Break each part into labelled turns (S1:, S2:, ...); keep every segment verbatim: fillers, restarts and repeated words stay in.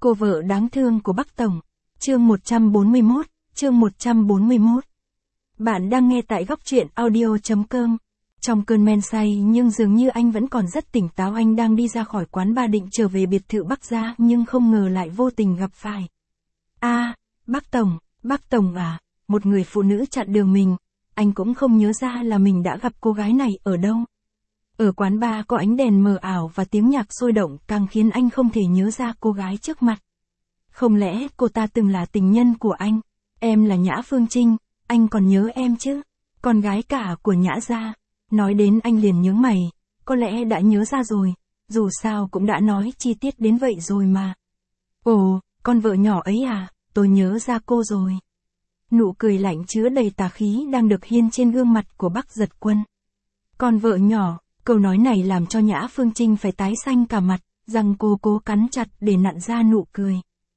S1: Cô vợ đáng thương của Bắc Tổng. Chương một trăm bốn mươi mốt, chương một trăm bốn mươi mốt. Bạn đang nghe tại góc truyện audio chấm com. Trong cơn men say nhưng dường như anh vẫn còn rất tỉnh táo, anh đang đi ra khỏi quán bar định trở về biệt thự Bắc gia nhưng không ngờ lại vô tình gặp phải. A, à, Bắc Tổng, Bắc Tổng à, một người phụ nữ chặn đường mình. Anh cũng không nhớ ra là mình đã gặp cô gái này ở đâu. Ở quán bar có ánh đèn mờ ảo và tiếng nhạc sôi động càng khiến anh không thể nhớ ra cô gái trước mặt. Không lẽ cô ta từng là tình nhân của anh? Em là Nhã Phương Trinh, anh còn nhớ em chứ? Con gái cả của Nhã gia. Nói đến anh liền nhướng mày, có lẽ đã nhớ ra rồi, dù sao cũng đã nói chi tiết đến vậy rồi mà. Ồ, con vợ nhỏ ấy à, tôi nhớ ra cô rồi. Nụ cười lạnh chứa đầy tà khí đang được hiên trên gương mặt của Bắc Giật Quân. Con vợ nhỏ, câu nói này làm cho Nhã Phương Trinh phải tái xanh cả mặt, răng cô cố cắn chặt để nặn ra nụ cười.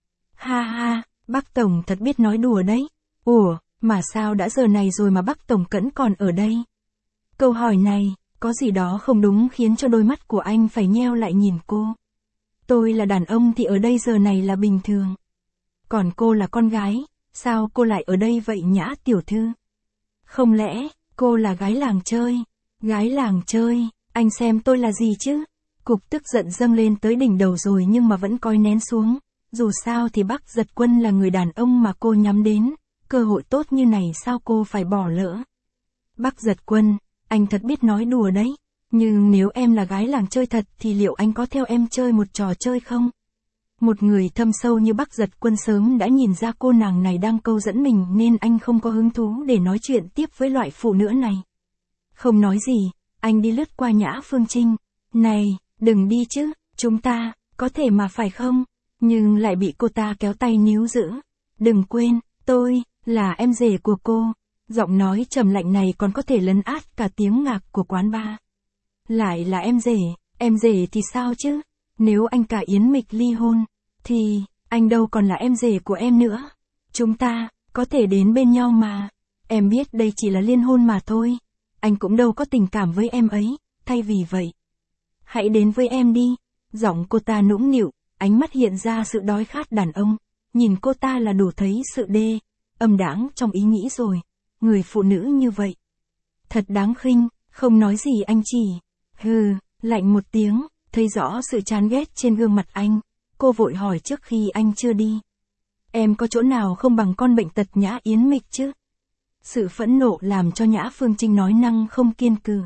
S1: Ha ha, Bắc Tổng thật biết nói đùa đấy. Ủa, mà sao đã giờ này rồi mà Bắc Tổng vẫn còn ở đây? Câu hỏi này, có gì đó không đúng khiến cho đôi mắt của anh phải nheo lại nhìn cô. Tôi là đàn ông thì ở đây giờ này là bình thường. Còn cô là con gái, sao cô lại ở đây vậy Nhã tiểu thư? Không lẽ, cô là gái làng chơi? Gái làng chơi, anh xem tôi là gì chứ? Cục tức giận dâng lên tới đỉnh đầu rồi nhưng mà vẫn coi nén xuống. Dù sao thì Bắc Giật Quân là người đàn ông mà cô nhắm đến, cơ hội tốt như này sao cô phải bỏ lỡ? Bắc Giật Quân, anh thật biết nói đùa đấy, nhưng nếu em là gái làng chơi thật thì liệu anh có theo em chơi một trò chơi không? Một người thâm sâu như Bắc Giật Quân sớm đã nhìn ra cô nàng này đang câu dẫn mình nên anh không có hứng thú để nói chuyện tiếp với loại phụ nữ này. Không nói gì, anh đi lướt qua Nhã Phương Trinh. Này, đừng đi chứ, chúng ta, có thể mà phải không? Nhưng lại bị cô ta kéo tay níu giữ. Đừng quên, tôi, là em rể của cô. Giọng nói trầm lạnh này còn có thể lấn át cả tiếng ngạc của quán bar. Lại là em rể, em rể thì sao chứ? Nếu anh cả Yến Mịch ly hôn, thì, anh đâu còn là em rể của em nữa. Chúng ta, có thể đến bên nhau mà. Em biết đây chỉ là liên hôn mà thôi. Anh cũng đâu có tình cảm với em ấy, thay vì vậy. Hãy đến với em đi. Giọng cô ta nũng nịu, ánh mắt hiện ra sự đói khát đàn ông. Nhìn cô ta là đủ thấy sự đê, âm đãng trong ý nghĩ rồi. Người phụ nữ như vậy. Thật đáng khinh, không nói gì anh chỉ. Hừ, lạnh một tiếng, thấy rõ sự chán ghét trên gương mặt anh. Cô vội hỏi trước khi anh chưa đi. Em có chỗ nào không bằng con bệnh tật Nhã Yến Mịch chứ? Sự phẫn nộ làm cho Nhã Phương Trinh nói năng không kiên cừ.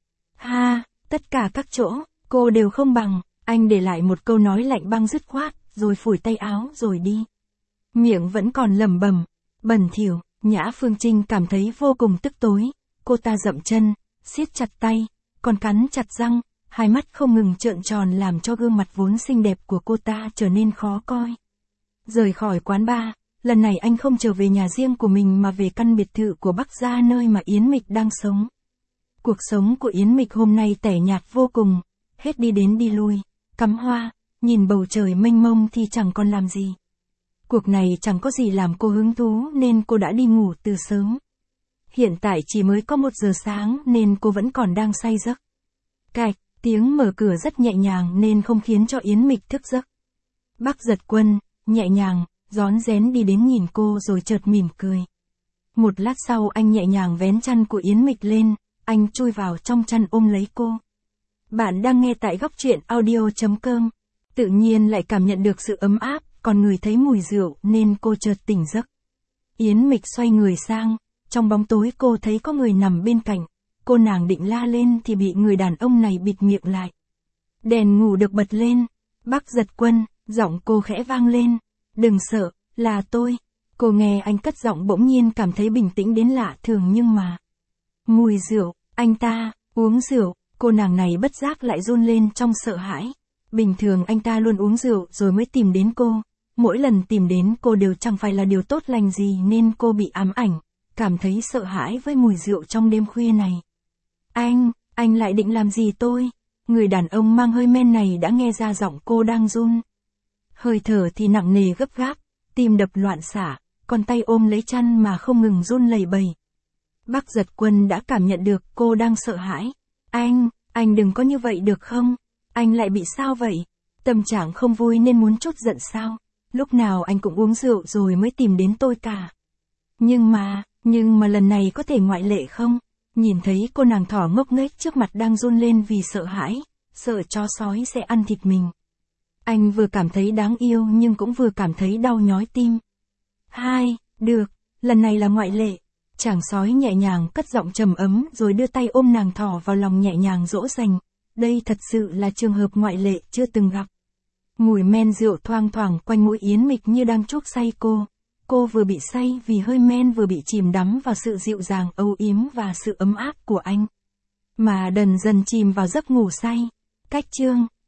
S1: Ha, tất cả các chỗ, cô đều không bằng. Anh để lại một câu nói lạnh băng dứt khoát, rồi phủi tay áo rồi đi. Miệng vẫn còn lẩm bẩm, bẩn thỉu. Nhã Phương Trinh cảm thấy vô cùng tức tối. Cô ta dậm chân, siết chặt tay, còn cắn chặt răng, hai mắt không ngừng trợn tròn làm cho gương mặt vốn xinh đẹp của cô ta trở nên khó coi. Rời khỏi quán bar, lần này anh không trở về nhà riêng của mình mà về căn biệt thự của Bắc gia nơi mà Yến Mịch đang sống. Cuộc sống của Yến Mịch hôm nay tẻ nhạt vô cùng, hết đi đến đi lui, cắm hoa, nhìn bầu trời mênh mông thì chẳng còn làm gì. Cuộc này chẳng có gì làm cô hứng thú nên cô đã đi ngủ từ sớm. Hiện tại chỉ mới có một giờ sáng nên cô vẫn còn đang say giấc. Cạch, tiếng mở cửa rất nhẹ nhàng nên không khiến cho Yến Mịch thức giấc. Bắc Giật Quân, nhẹ nhàng, rón rén đi đến nhìn cô rồi chợt mỉm cười. Một lát sau anh nhẹ nhàng vén chăn của Yến Mịch lên, anh chui vào trong chăn ôm lấy cô. Bạn đang nghe tại góc truyện audio chấm com. Tự nhiên lại cảm nhận được sự ấm áp, còn người thấy mùi rượu nên cô chợt tỉnh giấc. Yến Mịch xoay người sang, trong bóng tối cô thấy có người nằm bên cạnh. Cô nàng định la lên thì bị người đàn ông này bịt miệng lại. Đèn ngủ được bật lên. Bắc Giật Quân, giọng cô khẽ vang lên. Đừng sợ, là tôi. Cô nghe anh cất giọng bỗng nhiên cảm thấy bình tĩnh đến lạ thường nhưng mà. Mùi rượu, anh ta, uống rượu, cô nàng này bất giác lại run lên trong sợ hãi. Bình thường anh ta luôn uống rượu rồi mới tìm đến cô. Mỗi lần tìm đến cô đều chẳng phải là điều tốt lành gì nên cô bị ám ảnh, cảm thấy sợ hãi với mùi rượu trong đêm khuya này. Anh, anh lại định làm gì tôi? Người đàn ông mang hơi men này đã nghe ra giọng cô đang run. Hơi thở thì nặng nề gấp gáp, tim đập loạn xạ, còn tay ôm lấy chăn mà không ngừng run lẩy bẩy. Bắc Giật Quân đã cảm nhận được cô đang sợ hãi. Anh, anh đừng có như vậy được không? Anh lại bị sao vậy? Tâm trạng không vui nên muốn trút giận sao? Lúc nào anh cũng uống rượu rồi mới tìm đến tôi cả. Nhưng mà, nhưng mà lần này có thể ngoại lệ không? Nhìn thấy cô nàng thỏ ngốc nghếch trước mặt đang run lên vì sợ hãi, sợ chó sói sẽ ăn thịt mình. Anh vừa cảm thấy đáng yêu nhưng cũng vừa cảm thấy đau nhói tim. Hai, được, lần này là ngoại lệ. Chàng sói nhẹ nhàng cất giọng trầm ấm rồi đưa tay ôm nàng thỏ vào lòng nhẹ nhàng dỗ dành. Đây thật sự là trường hợp ngoại lệ chưa từng gặp. Mùi men rượu thoang thoảng quanh mũi Yến Mịch như đang chuốc say cô. Cô vừa bị say vì hơi men vừa bị chìm đắm vào sự dịu dàng âu yếm và sự ấm áp của anh. Mà dần dần chìm vào giấc ngủ say. Cách chương